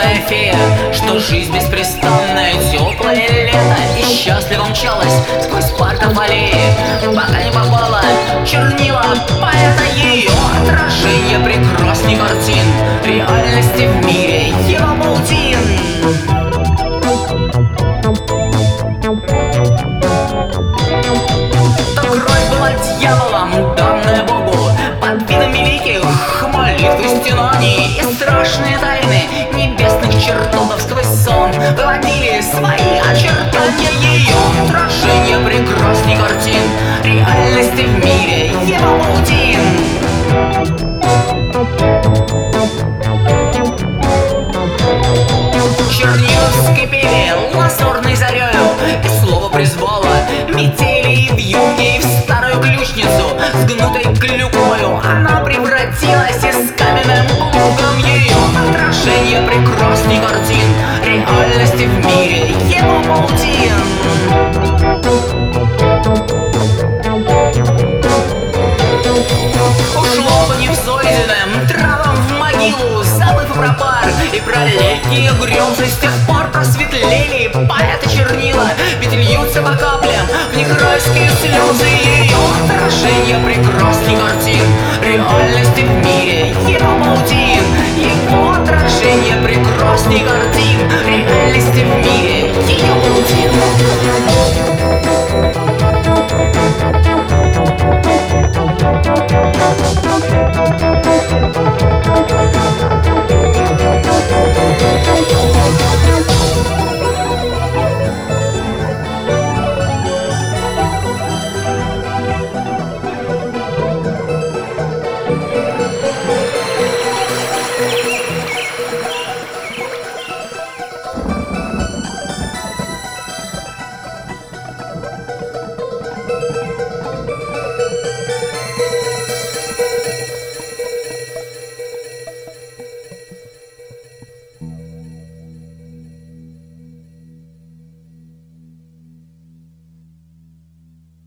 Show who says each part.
Speaker 1: юная фея, что жизнь беспрестанная, теплое лето, и счастливо мчалась сквозь парков аллеи, пока не попала чернила поэта. Ее отражение прекрасней картин реальности в мире его паутин. То кровь была дьяволом, данная Богу под видом великих молитв и стенаний, и страшные тайны небесных чертогов сквозь сон выводили свои очертания. Ее отражение прекрасней картин реальности в мире его паутин. Чернила вскипели лазурной зарею, и слово призвало метели и вьюги, и в старую ключницу с гнутой клюквою она превратилась из каменным богом. Ее отражение прекрасней картин реальности в мире его паутин. Ушло по невзойденным травам в могилу, забыв про пар и про летние грезы. С тех пор просветлели поэта чернила, ведь льются по каплям в них райские слезы. Ее отражение прекрасней картин реальности в мире его паутин. Его отражение прекрасней картин реальности в мире ее паутин.